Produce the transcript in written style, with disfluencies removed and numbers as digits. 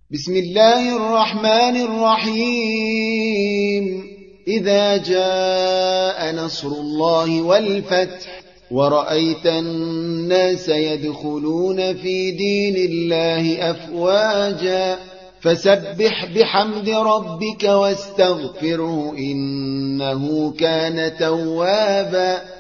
بسم الله الرحمن الرحيم إذا جاء نصر الله والفتح ورأيت الناس يدخلون في دين الله أفواجا فسبح بحمد ربك واستغفره إنه كان توابا